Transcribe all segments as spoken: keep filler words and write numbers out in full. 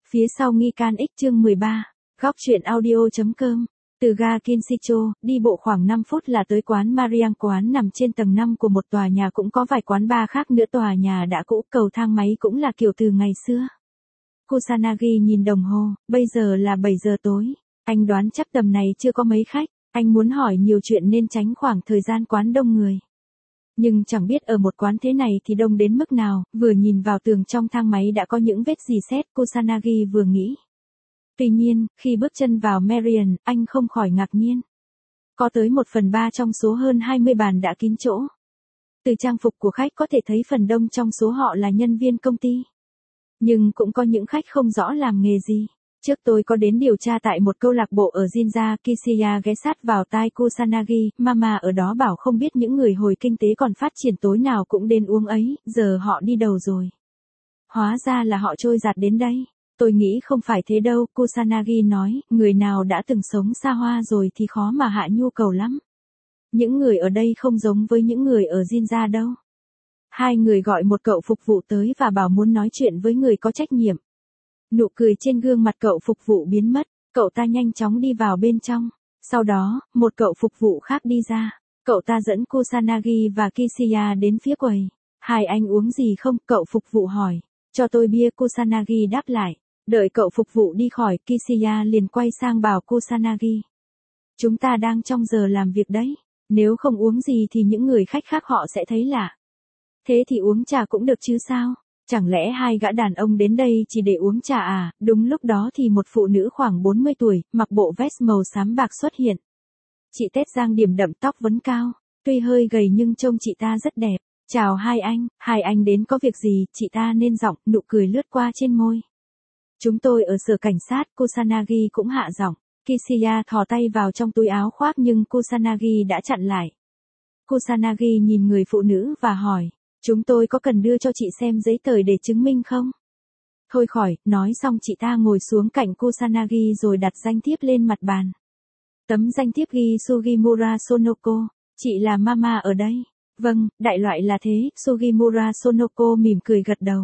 Phía sau nghi can X chương mười ba, góc truyện audio.com. Từ ga Kinshicho, đi bộ khoảng năm phút là tới quán Mariang. Quán nằm trên tầng năm của một tòa nhà, cũng có vài quán bar khác nữa. Tòa nhà đã cũ, cầu thang máy cũng là kiểu từ ngày xưa. Kusanagi nhìn đồng hồ, bây giờ là bảy giờ tối. Anh đoán chắc tầm này chưa có mấy khách. Anh muốn hỏi nhiều chuyện nên tránh khoảng thời gian quán đông người. Nhưng chẳng biết ở một quán thế này thì đông đến mức nào, vừa nhìn vào tường trong thang máy đã có những vết rỉ sét, Kusanagi vừa nghĩ. Tuy nhiên, khi bước chân vào Marian, anh không khỏi ngạc nhiên. Có tới một phần ba trong số hơn hai mươi bàn đã kín chỗ. Từ trang phục của khách có thể thấy phần đông trong số họ là nhân viên công ty. Nhưng cũng có những khách không rõ làm nghề gì. Trước tôi có đến điều tra tại một câu lạc bộ ở Jinja, Kishiya ghé sát vào tai Kusanagi, Mama ở đó bảo không biết những người hồi kinh tế còn phát triển tối nào cũng đến uống ấy, giờ họ đi đầu rồi. Hóa ra là họ trôi giạt đến đây. Tôi nghĩ không phải thế đâu, Kusanagi nói, người nào đã từng sống xa hoa rồi thì khó mà hạ nhu cầu lắm. Những người ở đây không giống với những người ở Jinja đâu. Hai người gọi một cậu phục vụ tới và bảo muốn nói chuyện với người có trách nhiệm. Nụ cười trên gương mặt cậu phục vụ biến mất, cậu ta nhanh chóng đi vào bên trong. Sau đó, một cậu phục vụ khác đi ra. Cậu ta dẫn Kusanagi và Kishiya đến phía quầy. Hai anh uống gì không? Cậu phục vụ hỏi. Cho tôi bia, Kusanagi đáp lại. Đợi cậu phục vụ đi khỏi, Kishiya liền quay sang bảo Kusanagi. Chúng ta đang trong giờ làm việc đấy. Nếu không uống gì thì những người khách khác họ sẽ thấy lạ. Thế thì uống trà cũng được chứ sao? Chẳng lẽ hai gã đàn ông đến đây chỉ để uống trà à? Đúng lúc đó thì một phụ nữ khoảng bốn mươi tuổi, mặc bộ vest màu xám bạc xuất hiện. Chị tết giang điểm đậm, tóc vấn cao. Tuy hơi gầy nhưng trông chị ta rất đẹp. Chào hai anh, hai anh đến có việc gì? Chị ta nên giọng, nụ cười lướt qua trên môi. Chúng tôi ở sở cảnh sát, Kusanagi cũng hạ giọng. Kishiya thò tay vào trong túi áo khoác nhưng Kusanagi đã chặn lại. Kusanagi nhìn người phụ nữ và hỏi. Chúng tôi có cần đưa cho chị xem giấy tờ để chứng minh không? Thôi khỏi, nói xong chị ta ngồi xuống cạnh Kusanagi rồi đặt danh thiếp lên mặt bàn. Tấm danh thiếp ghi Sugimura Sonoko, chị là Mama ở đây. Vâng, đại loại là thế, Sugimura Sonoko mỉm cười gật đầu.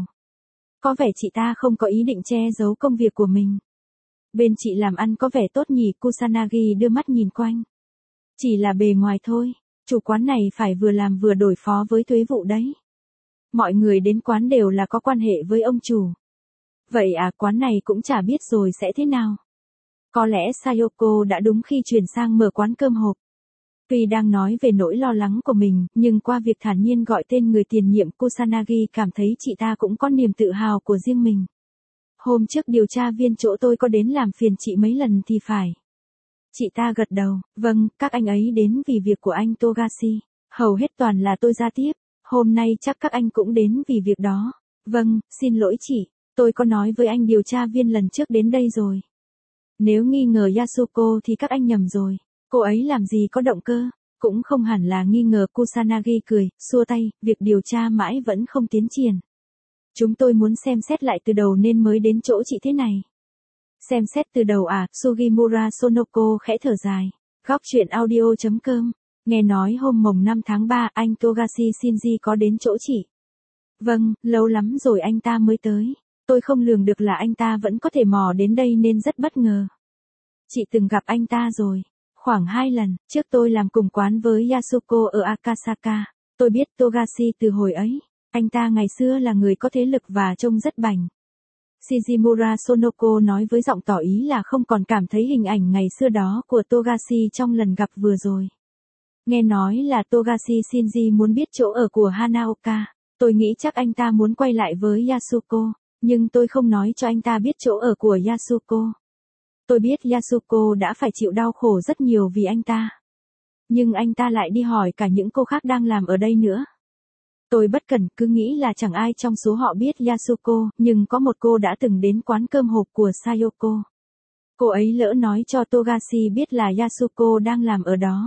Có vẻ chị ta không có ý định che giấu công việc của mình. Bên chị làm ăn có vẻ tốt nhỉ, Kusanagi đưa mắt nhìn quanh. Chỉ là bề ngoài thôi, chủ quán này phải vừa làm vừa đối phó với thuế vụ đấy. Mọi người đến quán đều là có quan hệ với ông chủ. Vậy à, quán này cũng chả biết rồi sẽ thế nào. Có lẽ Sayoko đã đúng khi chuyển sang mở quán cơm hộp. Tuy đang nói về nỗi lo lắng của mình, nhưng qua việc thản nhiên gọi tên người tiền nhiệm, Kusanagi cảm thấy chị ta cũng có niềm tự hào của riêng mình. Hôm trước điều tra viên chỗ tôi có đến làm phiền chị mấy lần thì phải. Chị ta gật đầu, vâng, các anh ấy đến vì việc của anh Togashi. Hầu hết toàn là tôi ra tiếp. Hôm nay chắc các anh cũng đến vì việc đó. Vâng, xin lỗi chị, tôi có nói với anh điều tra viên lần trước đến đây rồi. Nếu nghi ngờ Yasuko thì các anh nhầm rồi. Cô ấy làm gì có động cơ, cũng không hẳn là nghi ngờ. Kusanagi cười, xua tay, việc điều tra mãi vẫn không tiến triển. Chúng tôi muốn xem xét lại từ đầu nên mới đến chỗ chị thế này. Xem xét từ đầu à? Sugimura Sonoko khẽ thở dài. Góc truyện audio.com. Nghe nói hôm mồng năm tháng ba anh Togashi Shinji có đến chỗ chị. Vâng, lâu lắm rồi anh ta mới tới. Tôi không lường được là anh ta vẫn có thể mò đến đây nên rất bất ngờ. Chị từng gặp anh ta rồi. Khoảng hai lần, trước tôi làm cùng quán với Yasuko ở Akasaka. Tôi biết Togashi từ hồi ấy. Anh ta ngày xưa là người có thế lực và trông rất bảnh. Shijimura Sonoko nói với giọng tỏ ý là không còn cảm thấy hình ảnh ngày xưa đó của Togashi trong lần gặp vừa rồi. Nghe nói là Togashi Shinji muốn biết chỗ ở của Hanaoka. Tôi nghĩ chắc anh ta muốn quay lại với Yasuko, nhưng tôi không nói cho anh ta biết chỗ ở của Yasuko. Tôi biết Yasuko đã phải chịu đau khổ rất nhiều vì anh ta. Nhưng anh ta lại đi hỏi cả những cô khác đang làm ở đây nữa. Tôi bất cẩn cứ nghĩ là chẳng ai trong số họ biết Yasuko, nhưng có một cô đã từng đến quán cơm hộp của Sayoko. Cô ấy lỡ nói cho Togashi biết là Yasuko đang làm ở đó.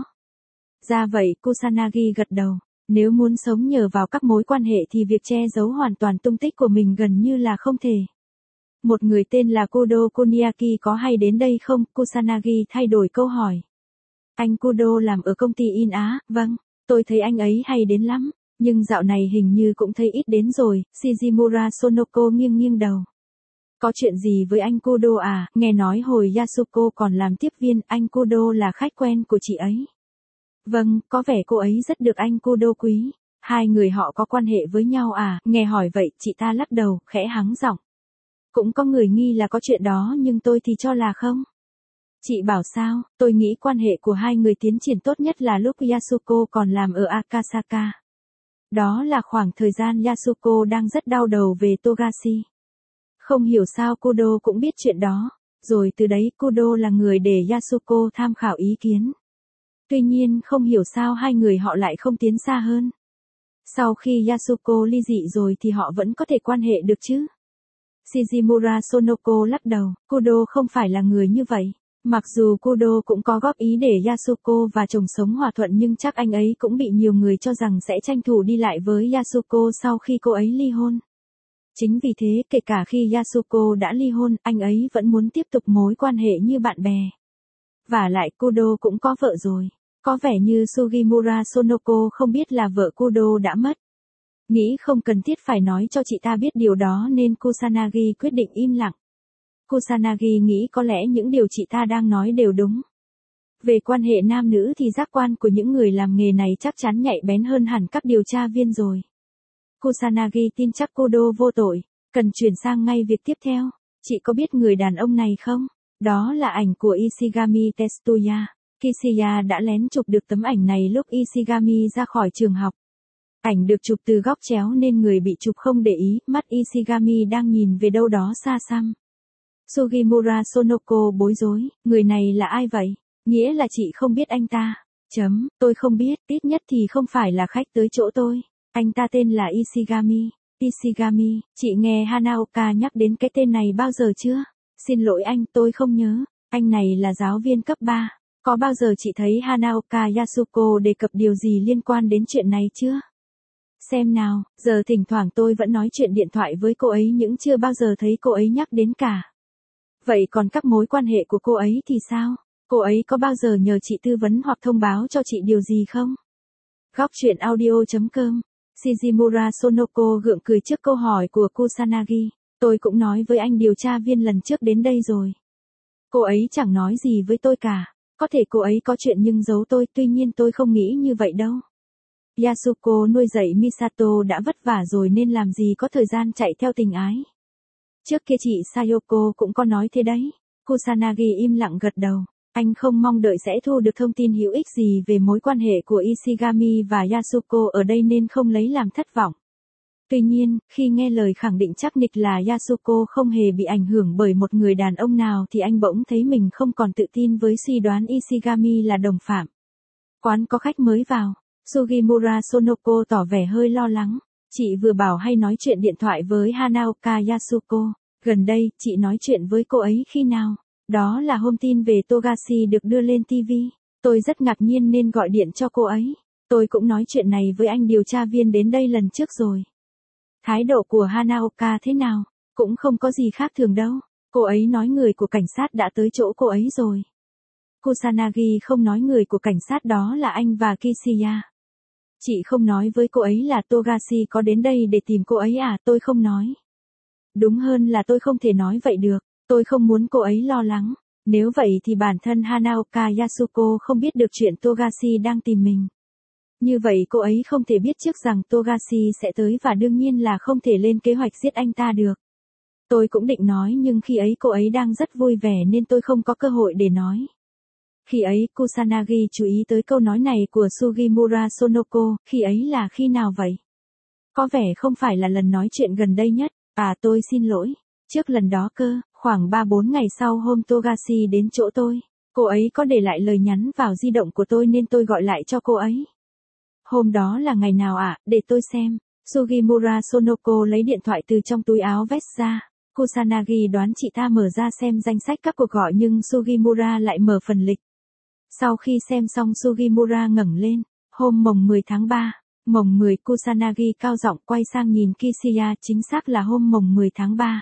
Ra vậy, Kusanagi gật đầu. Nếu muốn sống nhờ vào các mối quan hệ thì việc che giấu hoàn toàn tung tích của mình gần như là không thể. Một người tên là Kudo Kuniaki có hay đến đây không? Kusanagi thay đổi câu hỏi. Anh Kudo làm ở công ty In Á, vâng, tôi thấy anh ấy hay đến lắm, nhưng dạo này hình như cũng thấy ít đến rồi. Shijimura Sonoko nghiêng nghiêng đầu. Có chuyện gì với anh Kudo à, nghe nói hồi Yasuko còn làm tiếp viên, anh Kudo là khách quen của chị ấy. Vâng, có vẻ cô ấy rất được anh Kudo quý. Hai người họ có quan hệ với nhau à, nghe hỏi vậy, chị ta lắc đầu, khẽ hắng giọng. Cũng có người nghi là có chuyện đó nhưng tôi thì cho là không. Chị bảo sao, tôi nghĩ quan hệ của hai người tiến triển tốt nhất là lúc Yasuko còn làm ở Akasaka. Đó là khoảng thời gian Yasuko đang rất đau đầu về Togashi. Không hiểu sao Kudo cũng biết chuyện đó, rồi từ đấy Kudo là người để Yasuko tham khảo ý kiến. Tuy nhiên không hiểu sao hai người họ lại không tiến xa hơn. Sau khi Yasuko ly dị rồi thì họ vẫn có thể quan hệ được chứ. Shijimura Sonoko lắc đầu, Kudo không phải là người như vậy. Mặc dù Kudo cũng có góp ý để Yasuko và chồng sống hòa thuận nhưng chắc anh ấy cũng bị nhiều người cho rằng sẽ tranh thủ đi lại với Yasuko sau khi cô ấy ly hôn. Chính vì thế kể cả khi Yasuko đã ly hôn, anh ấy vẫn muốn tiếp tục mối quan hệ như bạn bè. Vả lại Kudo cũng có vợ rồi. Có vẻ như Sugimura Sonoko không biết là vợ Kudo đã mất. Nghĩ không cần thiết phải nói cho chị ta biết điều đó nên Kusanagi quyết định im lặng. Kusanagi nghĩ có lẽ những điều chị ta đang nói đều đúng. Về quan hệ nam nữ thì giác quan của những người làm nghề này chắc chắn nhạy bén hơn hẳn các điều tra viên rồi. Kusanagi tin chắc Kudo vô tội, cần chuyển sang ngay việc tiếp theo. Chị có biết người đàn ông này không? Đó là ảnh của Ishigami Tetsuya. Kishiya đã lén chụp được tấm ảnh này lúc Ishigami ra khỏi trường học. Ảnh được chụp từ góc chéo nên người bị chụp không để ý, mắt Ishigami đang nhìn về đâu đó xa xăm. Sugimura Sonoko bối rối, người này là ai vậy? Nghĩa là chị không biết anh ta. Chấm, tôi không biết, ít nhất thì không phải là khách tới chỗ tôi. Anh ta tên là Ishigami. Ishigami, chị nghe Hanaoka nhắc đến cái tên này bao giờ chưa? Xin lỗi anh, tôi không nhớ. Anh này là giáo viên cấp ba. Có bao giờ chị thấy Hanaoka Yasuko đề cập điều gì liên quan đến chuyện này chưa? Xem nào, giờ thỉnh thoảng tôi vẫn nói chuyện điện thoại với cô ấy nhưng chưa bao giờ thấy cô ấy nhắc đến cả. Vậy còn các mối quan hệ của cô ấy thì sao? Cô ấy có bao giờ nhờ chị tư vấn hoặc thông báo cho chị điều gì không? Góc truyện audio chấm com. Shijimura Sonoko gượng cười trước câu hỏi của Kusanagi. Tôi cũng nói với anh điều tra viên lần trước đến đây rồi. Cô ấy chẳng nói gì với tôi cả. Có thể cô ấy có chuyện nhưng giấu tôi, tuy nhiên tôi không nghĩ như vậy đâu. Yasuko nuôi dạy Misato đã vất vả rồi nên làm gì có thời gian chạy theo tình ái. Trước kia chị Sayoko cũng có nói thế đấy. Kusanagi im lặng gật đầu. Anh không mong đợi sẽ thu được thông tin hữu ích gì về mối quan hệ của Ishigami và Yasuko ở đây nên không lấy làm thất vọng. Tuy nhiên, khi nghe lời khẳng định chắc nịch là Yasuko không hề bị ảnh hưởng bởi một người đàn ông nào thì anh bỗng thấy mình không còn tự tin với suy đoán Ishigami là đồng phạm. Quán có khách mới vào. Sugimura Sonoko tỏ vẻ hơi lo lắng. Chị vừa bảo hay nói chuyện điện thoại với Hanaoka Yasuko. Gần đây, chị nói chuyện với cô ấy khi nào? Đó là hôm tin về Togashi được đưa lên ti vi. Tôi rất ngạc nhiên nên gọi điện cho cô ấy. Tôi cũng nói chuyện này với anh điều tra viên đến đây lần trước rồi. Thái độ của Hanaoka thế nào? Cũng không có gì khác thường đâu. Cô ấy nói người của cảnh sát đã tới chỗ cô ấy rồi. Kusanagi không nói người của cảnh sát đó là anh và Kishiya. Chị không nói với cô ấy là Togashi có đến đây để tìm cô ấy à? Tôi không nói. Đúng hơn là tôi không thể nói vậy được. Tôi không muốn cô ấy lo lắng. Nếu vậy thì bản thân Hanaoka Yasuko không biết được chuyện Togashi đang tìm mình. Như vậy cô ấy không thể biết trước rằng Togashi sẽ tới và đương nhiên là không thể lên kế hoạch giết anh ta được. Tôi cũng định nói nhưng khi ấy cô ấy đang rất vui vẻ nên tôi không có cơ hội để nói. Khi ấy Kusanagi chú ý tới câu nói này của Sugimura Sonoko, khi ấy là khi nào vậy? Có vẻ không phải là lần nói chuyện gần đây nhất, à tôi xin lỗi. Trước lần đó cơ, khoảng ba bốn ngày sau hôm Togashi đến chỗ tôi, cô ấy có để lại lời nhắn vào di động của tôi nên tôi gọi lại cho cô ấy. Hôm đó là ngày nào ạ, à? Để tôi xem. Sugimura Sonoko lấy điện thoại từ trong túi áo vest ra. Kusanagi đoán chị ta mở ra xem danh sách các cuộc gọi nhưng Sugimura lại mở phần lịch. Sau khi xem xong Sugimura ngẩng lên. Hôm mồng mười tháng ba. Mồng mười Kusanagi cao giọng quay sang nhìn Kishiya, chính xác là hôm mồng mười tháng ba.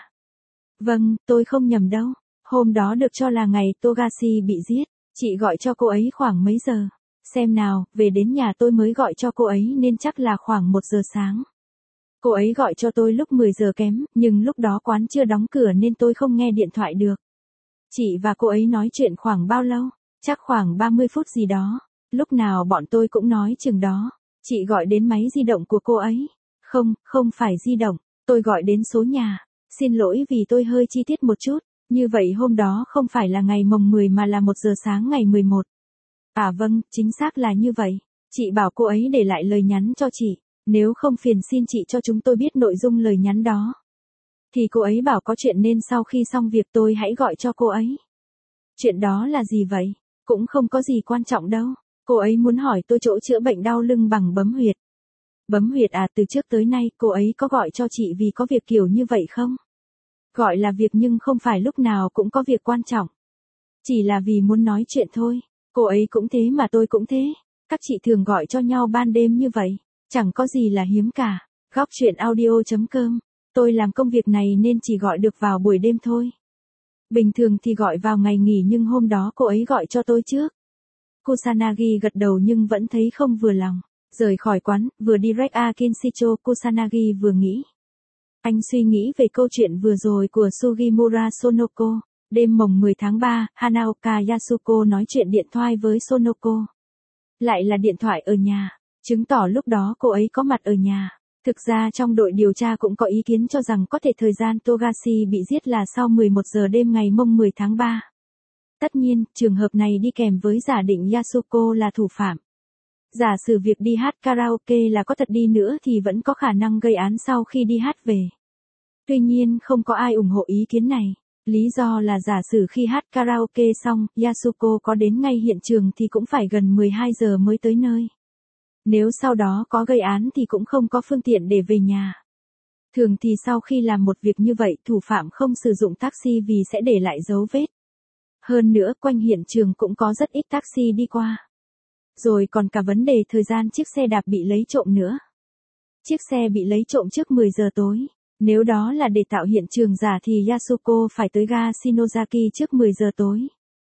Vâng, tôi không nhầm đâu. Hôm đó được cho là ngày Togashi bị giết. Chị gọi cho cô ấy khoảng mấy giờ? Xem nào, về đến nhà tôi mới gọi cho cô ấy nên chắc là khoảng một giờ sáng. Cô ấy gọi cho tôi lúc mười giờ kém, nhưng lúc đó quán chưa đóng cửa nên tôi không nghe điện thoại được. Chị và cô ấy nói chuyện khoảng bao lâu? Chắc khoảng ba mươi phút gì đó. Lúc nào bọn tôi cũng nói chừng đó. Chị gọi đến máy di động của cô ấy. Không, không phải di động. Tôi gọi đến số nhà. Xin lỗi vì tôi hơi chi tiết một chút. Như vậy hôm đó không phải là ngày mồng mười mà là một giờ sáng ngày mười một. À vâng, chính xác là như vậy. Chị bảo cô ấy để lại lời nhắn cho chị. Nếu không phiền xin chị cho chúng tôi biết nội dung lời nhắn đó. Thì cô ấy bảo có chuyện nên sau khi xong việc tôi hãy gọi cho cô ấy. Chuyện đó là gì vậy? Cũng không có gì quan trọng đâu. Cô ấy muốn hỏi tôi chỗ chữa bệnh đau lưng bằng bấm huyệt. Bấm huyệt à, từ trước tới nay cô ấy có gọi cho chị vì có việc kiểu như vậy không? Gọi là việc nhưng không phải lúc nào cũng có việc quan trọng. Chỉ là vì muốn nói chuyện thôi. Cô ấy cũng thế mà tôi cũng thế. Các chị thường gọi cho nhau ban đêm như vậy. Chẳng có gì là hiếm cả. Góc chuyện audio.com. Tôi làm công việc này nên chỉ gọi được vào buổi đêm thôi. Bình thường thì gọi vào ngày nghỉ nhưng hôm đó cô ấy gọi cho tôi trước. Kusanagi gật đầu nhưng vẫn thấy không vừa lòng. Rời khỏi quán, vừa đi Reka Kinshicho, Kusanagi vừa nghĩ. Anh suy nghĩ về câu chuyện vừa rồi của Sugimura Sonoko. Đêm mồng mười tháng ba, Hanaoka Yasuko nói chuyện điện thoại với Sonoko. Lại là điện thoại ở nhà, chứng tỏ lúc đó cô ấy có mặt ở nhà. Thực ra trong đội điều tra cũng có ý kiến cho rằng có thể thời gian Togashi bị giết là sau mười một giờ đêm ngày mồng mười tháng ba. Tất nhiên, trường hợp này đi kèm với giả định Yasuko là thủ phạm. Giả sử việc đi hát karaoke là có thật đi nữa thì vẫn có khả năng gây án sau khi đi hát về. Tuy nhiên không có ai ủng hộ ý kiến này. Lý do là giả sử khi hát karaoke xong, Yasuko có đến ngay hiện trường thì cũng phải gần mười hai giờ mới tới nơi. Nếu sau đó có gây án thì cũng không có phương tiện để về nhà. Thường thì sau khi làm một việc như vậy, thủ phạm không sử dụng taxi vì sẽ để lại dấu vết. Hơn nữa, quanh hiện trường cũng có rất ít taxi đi qua. Rồi còn cả vấn đề thời gian chiếc xe đạp bị lấy trộm nữa. Chiếc xe bị lấy trộm trước mười giờ tối. Nếu đó là để tạo hiện trường giả thì Yasuko phải tới ga Shinozaki trước mười giờ tối.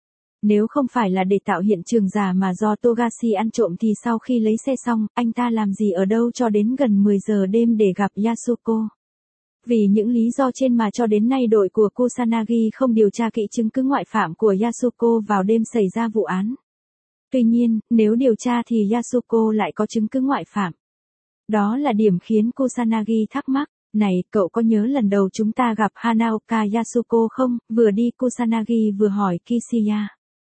Nếu không phải là để tạo hiện trường giả mà do Togashi ăn trộm thì sau khi lấy xe xong, anh ta làm gì ở đâu cho đến gần mười giờ đêm để gặp Yasuko. Vì những lý do trên mà cho đến nay đội của Kusanagi không điều tra kỹ chứng cứ ngoại phạm của Yasuko vào đêm xảy ra vụ án. Tuy nhiên, nếu điều tra thì Yasuko lại có chứng cứ ngoại phạm. Đó là điểm khiến Kusanagi thắc mắc. Này, cậu có nhớ lần đầu chúng ta gặp Hanaoka Yasuko không? Vừa đi Kusanagi vừa hỏi Kishiya.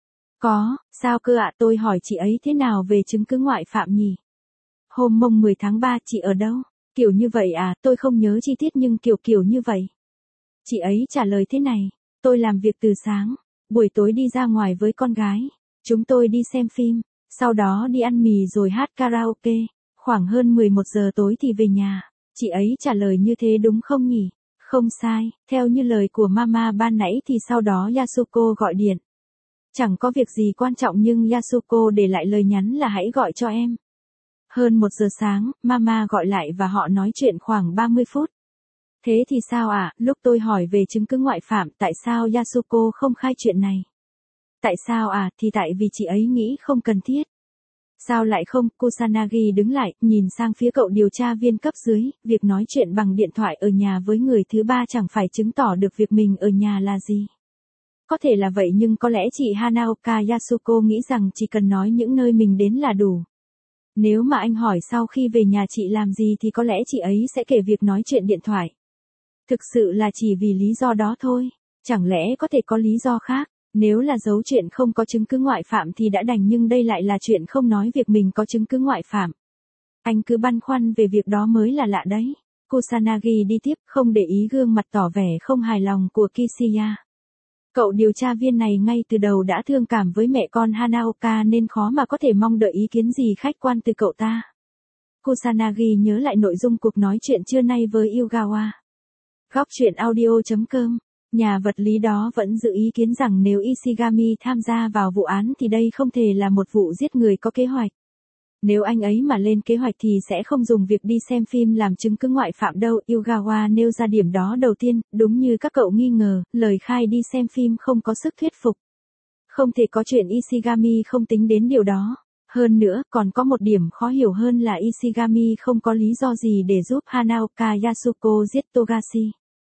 Có, sao cơ ạ? Tôi hỏi chị ấy thế nào về chứng cứ ngoại phạm nhỉ? Hôm mồng mười tháng ba chị ở đâu? Kiểu như vậy à, tôi không nhớ chi tiết nhưng kiểu kiểu như vậy. Chị ấy trả lời thế này, tôi làm việc từ sáng, buổi tối đi ra ngoài với con gái. Chúng tôi đi xem phim, sau đó đi ăn mì rồi hát karaoke. Khoảng hơn mười một giờ tối thì về nhà. Chị ấy trả lời như thế đúng không nhỉ? Không sai, theo như lời của mama ban nãy thì sau đó Yasuko gọi điện. Chẳng có việc gì quan trọng nhưng Yasuko để lại lời nhắn là hãy gọi cho em. Hơn một giờ sáng, mama gọi lại và họ nói chuyện khoảng ba mươi phút. Thế thì sao ạ? À? Lúc tôi hỏi về chứng cứ ngoại phạm tại sao Yasuko không khai chuyện này? Tại sao à? Thì tại vì chị ấy nghĩ không cần thiết. Sao lại không? Kusanagi đứng lại, nhìn sang phía cậu điều tra viên cấp dưới, việc nói chuyện bằng điện thoại ở nhà với người thứ ba chẳng phải chứng tỏ được việc mình ở nhà là gì. Có thể là vậy nhưng có lẽ chị Hanaoka Yasuko nghĩ rằng chỉ cần nói những nơi mình đến là đủ. Nếu mà anh hỏi sau khi về nhà chị làm gì thì có lẽ chị ấy sẽ kể việc nói chuyện điện thoại. Thực sự là chỉ vì lý do đó thôi. Chẳng lẽ có thể có lý do khác? Nếu là giấu chuyện không có chứng cứ ngoại phạm thì đã đành nhưng đây lại là chuyện không nói việc mình có chứng cứ ngoại phạm. Anh cứ băn khoăn về việc đó mới là lạ đấy. Kusanagi đi tiếp không để ý gương mặt tỏ vẻ không hài lòng của Kishiya. Cậu điều tra viên này ngay từ đầu đã thương cảm với mẹ con Hanaoka nên khó mà có thể mong đợi ý kiến gì khách quan từ cậu ta. Kusanagi nhớ lại nội dung cuộc nói chuyện trưa nay với Yugawa. Góc chuyện audio.com. Nhà vật lý đó vẫn giữ ý kiến rằng nếu Ishigami tham gia vào vụ án thì đây không thể là một vụ giết người có kế hoạch. Nếu anh ấy mà lên kế hoạch thì sẽ không dùng việc đi xem phim làm chứng cứ ngoại phạm đâu. Yugawa nêu ra điểm đó đầu tiên, đúng như các cậu nghi ngờ, lời khai đi xem phim không có sức thuyết phục. Không thể có chuyện Ishigami không tính đến điều đó. Hơn nữa, còn có một điểm khó hiểu hơn là Ishigami không có lý do gì để giúp Hanaoka Yasuko giết Togashi.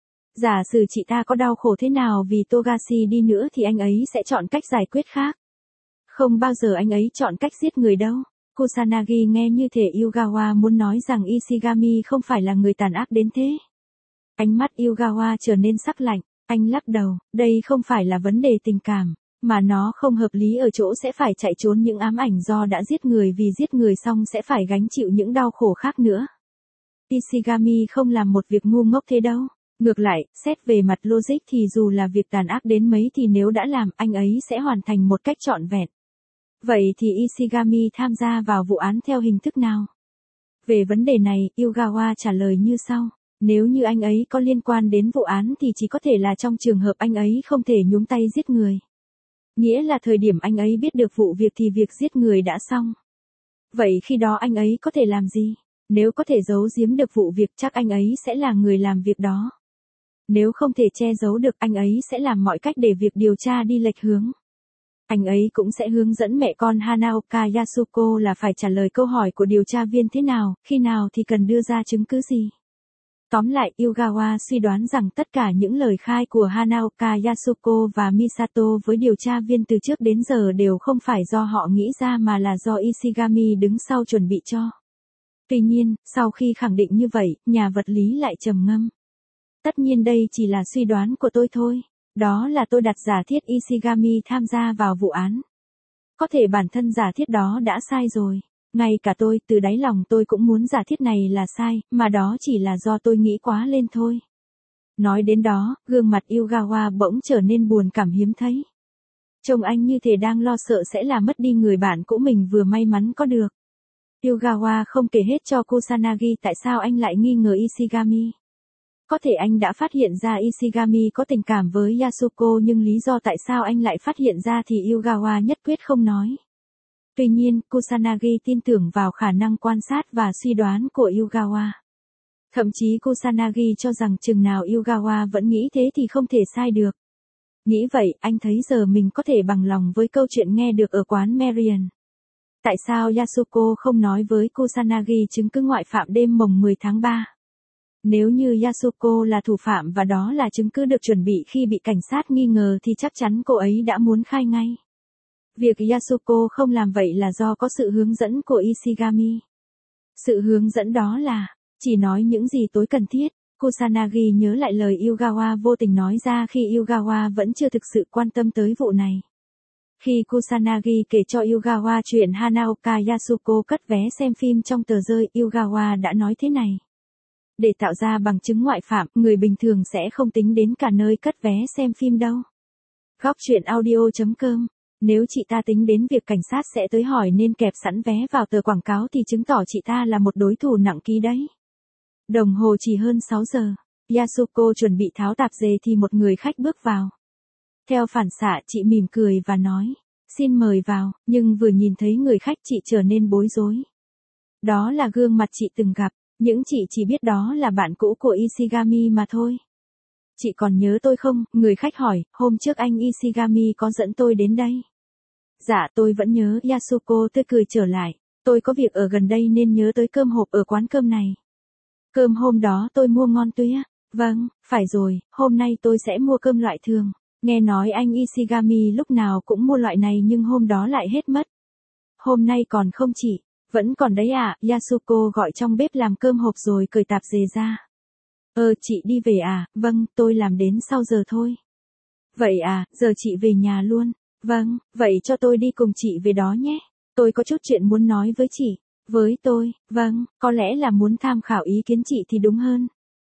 Giả sử chị ta có đau khổ thế nào vì Togashi đi nữa thì anh ấy sẽ chọn cách giải quyết khác. Không bao giờ anh ấy chọn cách giết người đâu. Kusanagi nghe như thể Yugawa muốn nói rằng Ishigami không phải là người tàn ác đến thế. Ánh mắt Yugawa trở nên sắc lạnh, anh lắc đầu, đây không phải là vấn đề tình cảm, mà nó không hợp lý ở chỗ sẽ phải chạy trốn những ám ảnh do đã giết người vì giết người xong sẽ phải gánh chịu những đau khổ khác nữa. Ishigami không làm một việc ngu ngốc thế đâu. Ngược lại, xét về mặt logic thì dù là việc tàn ác đến mấy thì nếu đã làm, anh ấy sẽ hoàn thành một cách trọn vẹn. Vậy thì Ishigami tham gia vào vụ án theo hình thức nào? Về vấn đề này, Yugawa trả lời như sau. Nếu như anh ấy có liên quan đến vụ án thì chỉ có thể là trong trường hợp anh ấy không thể nhúng tay giết người. Nghĩa là thời điểm anh ấy biết được vụ việc thì việc giết người đã xong. Vậy khi đó anh ấy có thể làm gì? Nếu có thể giấu giếm được vụ việc chắc anh ấy sẽ là người làm việc đó. Nếu không thể che giấu được anh ấy sẽ làm mọi cách để việc điều tra đi lệch hướng. Anh ấy cũng sẽ hướng dẫn mẹ con Hanaoka Yasuko là phải trả lời câu hỏi của điều tra viên thế nào, khi nào thì cần đưa ra chứng cứ gì. Tóm lại, Yugawa suy đoán rằng tất cả những lời khai của Hanaoka Yasuko và Misato với điều tra viên từ trước đến giờ đều không phải do họ nghĩ ra mà là do Ishigami đứng sau chuẩn bị cho. Tuy nhiên, sau khi khẳng định như vậy, nhà vật lý lại trầm ngâm. Tất nhiên đây chỉ là suy đoán của tôi thôi. Đó là tôi đặt giả thiết Ishigami tham gia vào vụ án. Có thể bản thân giả thiết đó đã sai rồi. Ngay cả tôi, từ đáy lòng tôi cũng muốn giả thiết này là sai, mà đó chỉ là do tôi nghĩ quá lên thôi. Nói đến đó, gương mặt Yugawa bỗng trở nên buồn cảm hiếm thấy. Trông anh như thể đang lo sợ sẽ là mất đi người bạn cũ mình vừa may mắn có được. Yugawa không kể hết cho Kusanagi tại sao anh lại nghi ngờ Ishigami. Có thể anh đã phát hiện ra Ishigami có tình cảm với Yasuko nhưng lý do tại sao anh lại phát hiện ra thì Yugawa nhất quyết không nói. Tuy nhiên, Kusanagi tin tưởng vào khả năng quan sát và suy đoán của Yugawa. Thậm chí Kusanagi cho rằng chừng nào Yugawa vẫn nghĩ thế thì không thể sai được. Nghĩ vậy, anh thấy giờ mình có thể bằng lòng với câu chuyện nghe được ở quán Marion. Tại sao Yasuko không nói với Kusanagi chứng cứ ngoại phạm đêm mồng mười tháng ba? Nếu như Yasuko là thủ phạm và đó là chứng cứ được chuẩn bị khi bị cảnh sát nghi ngờ thì chắc chắn cô ấy đã muốn khai ngay. Việc Yasuko không làm vậy là do có sự hướng dẫn của Ishigami. Sự hướng dẫn đó là, chỉ nói những gì tối cần thiết. Kusanagi nhớ lại lời Yugawa vô tình nói ra khi Yugawa vẫn chưa thực sự quan tâm tới vụ này. Khi Kusanagi kể cho Yugawa chuyện Hanaoka Yasuko cất vé xem phim trong tờ rơi, Yugawa đã nói thế này. Để tạo ra bằng chứng ngoại phạm, người bình thường sẽ không tính đến cả nơi cất vé xem phim đâu. Góc truyện audio chấm com. Nếu chị ta tính đến việc cảnh sát sẽ tới hỏi nên kẹp sẵn vé vào tờ quảng cáo thì chứng tỏ chị ta là một đối thủ nặng ký đấy. Đồng hồ chỉ hơn sáu giờ. Yasuko chuẩn bị tháo tạp dề thì một người khách bước vào. Theo phản xạ chị mỉm cười và nói, xin mời vào, nhưng vừa nhìn thấy người khách chị trở nên bối rối. Đó là gương mặt chị từng gặp, những chị chỉ biết đó là bạn cũ của Ishigami mà thôi. Chị còn nhớ tôi không? Người khách hỏi, hôm trước anh Ishigami có dẫn tôi đến đây. Dạ tôi vẫn nhớ, Yasuko tươi cười trở lại. Tôi có việc ở gần đây nên nhớ tới cơm hộp ở quán cơm này. Cơm hôm đó tôi mua ngon tuyệt. Vâng, phải rồi, hôm nay tôi sẽ mua cơm loại thường. Nghe nói anh Ishigami lúc nào cũng mua loại này nhưng hôm đó lại hết mất. Hôm nay còn không chị, vẫn còn đấy à, Yasuko gọi trong bếp làm cơm hộp rồi cởi tạp dề ra. Ờ chị đi về à, vâng, tôi làm đến sau giờ thôi. Vậy à, giờ chị về nhà luôn. Vâng, vậy cho tôi đi cùng chị về đó nhé. Tôi có chút chuyện muốn nói với chị. Với tôi, vâng, có lẽ là muốn tham khảo ý kiến chị thì đúng hơn.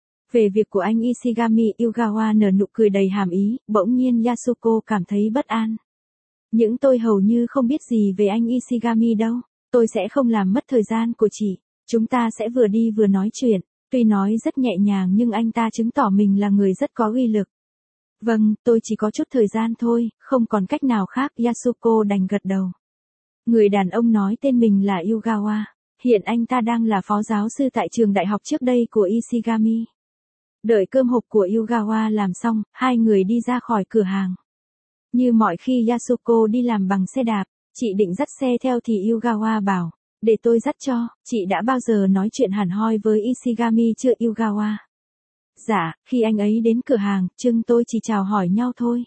Về việc của anh Ishigami, Yugawa nở nụ cười đầy hàm ý, bỗng nhiên Yasuko cảm thấy bất an. Những tôi hầu như không biết gì về anh Ishigami đâu. Tôi sẽ không làm mất thời gian của chị. Chúng ta sẽ vừa đi vừa nói chuyện. Tuy nói rất nhẹ nhàng nhưng anh ta chứng tỏ mình là người rất có uy lực. Vâng, tôi chỉ có chút thời gian thôi, không còn cách nào khác, Yasuko đành gật đầu. Người đàn ông nói tên mình là Yugawa. Hiện anh ta đang là phó giáo sư tại trường đại học trước đây của Ishigami. Đợi cơm hộp của Yugawa làm xong, hai người đi ra khỏi cửa hàng. Như mọi khi Yasuko đi làm bằng xe đạp, Chị định dắt xe theo thì Yugawa bảo, để tôi dắt cho, chị đã bao giờ nói chuyện hẳn hoi với Ishigami chưa Yugawa? Dạ, khi anh ấy đến cửa hàng, chúng tôi chỉ chào hỏi nhau thôi.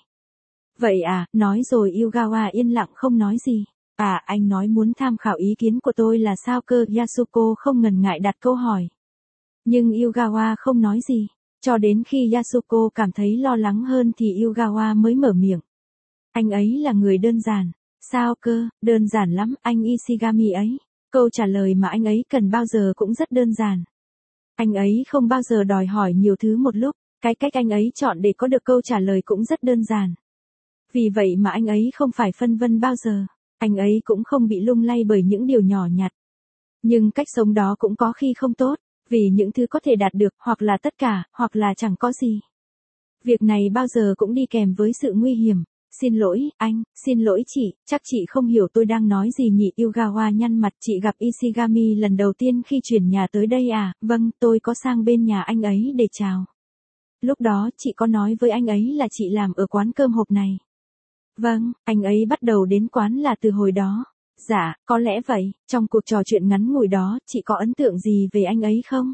Vậy à, nói rồi Yugawa yên lặng không nói gì. À, anh nói muốn tham khảo ý kiến của tôi là sao cơ? Yasuko không ngần ngại đặt câu hỏi. Nhưng Yugawa không nói gì. Cho đến khi Yasuko cảm thấy lo lắng hơn thì Yugawa mới mở miệng. Anh ấy là người đơn giản. Sao cơ? Đơn giản lắm, anh Ishigami ấy. Câu trả lời mà anh ấy cần bao giờ cũng rất đơn giản. Anh ấy không bao giờ đòi hỏi nhiều thứ một lúc. Cái cách anh ấy chọn để có được câu trả lời cũng rất đơn giản. Vì vậy mà anh ấy không phải phân vân bao giờ. Anh ấy cũng không bị lung lay bởi những điều nhỏ nhặt. Nhưng cách sống đó cũng có khi không tốt. Vì những thứ có thể đạt được, hoặc là tất cả, hoặc là chẳng có gì. Việc này bao giờ cũng đi kèm với sự nguy hiểm. Xin lỗi, anh, xin lỗi chị, chắc chị không hiểu tôi đang nói gì nhỉ? Yugawa nhăn mặt. Chị gặp Ishigami lần đầu tiên khi chuyển nhà tới đây à? Vâng, tôi có sang bên nhà anh ấy để chào. Lúc đó chị có nói với anh ấy là chị làm ở quán cơm hộp này. Vâng, anh ấy bắt đầu đến quán là từ hồi đó. Dạ, có lẽ vậy. Trong cuộc trò chuyện ngắn ngủi đó, chị có ấn tượng gì về anh ấy không?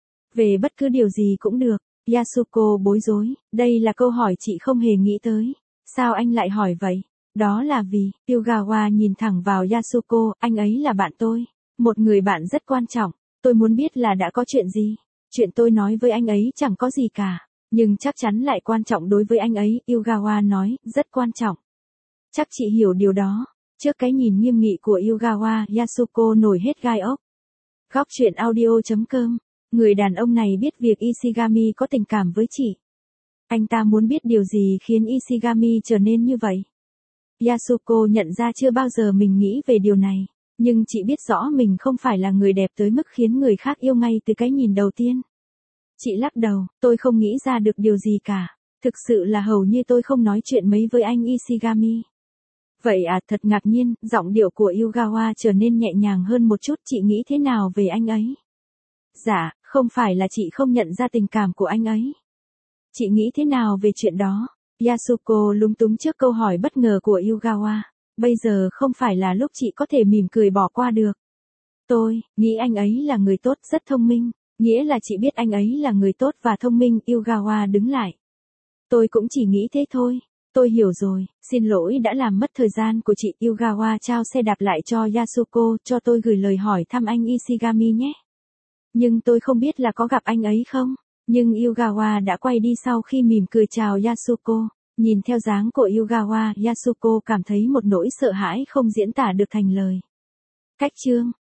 Về bất cứ điều gì cũng được. Yasuko bối rối. Đây là câu hỏi chị không hề nghĩ tới. Sao anh lại hỏi vậy? Đó là vì, Yugawa nhìn thẳng vào Yasuko, anh ấy là bạn tôi. Một người bạn rất quan trọng. Tôi muốn biết là đã có chuyện gì. Chuyện tôi nói với anh ấy chẳng có gì cả. Nhưng chắc chắn lại quan trọng đối với anh ấy, Yugawa nói, rất quan trọng. Chắc chị hiểu điều đó. Trước cái nhìn nghiêm nghị của Yugawa, Yasuko nổi hết gai ốc. Góc truyện audio chấm com. Người đàn ông này biết việc Ishigami có tình cảm với chị. Anh ta muốn biết điều gì khiến Ishigami trở nên như vậy. Yasuko nhận ra chưa bao giờ mình nghĩ về điều này. Nhưng chị biết rõ mình không phải là người đẹp tới mức khiến người khác yêu ngay từ cái nhìn đầu tiên. Chị lắc đầu, tôi không nghĩ ra được điều gì cả. Thực sự là hầu như tôi không nói chuyện mấy với anh Ishigami. Vậy à, thật ngạc nhiên, giọng điệu của Yugawa trở nên nhẹ nhàng hơn một chút. Chị nghĩ thế nào về anh ấy? Dạ, không phải là chị không nhận ra tình cảm của anh ấy. Chị nghĩ thế nào về chuyện đó? Yasuko lúng túng trước câu hỏi bất ngờ của Yugawa. Bây giờ không phải là lúc chị có thể mỉm cười bỏ qua được. Tôi nghĩ anh ấy là người tốt, rất thông minh. Nghĩa là chị biết anh ấy là người tốt và thông minh. Yugawa đứng lại. Tôi cũng chỉ nghĩ thế thôi. Tôi hiểu rồi, xin lỗi đã làm mất thời gian của chị. Yugawa trao xe đạp lại cho Yasuko, cho tôi gửi lời hỏi thăm anh Ishigami nhé. Nhưng tôi không biết là có gặp anh ấy không. Nhưng Yugawa đã quay đi sau khi mỉm cười chào Yasuko. Nhìn theo dáng của Yugawa, Yasuko cảm thấy một nỗi sợ hãi không diễn tả được thành lời. Cách chương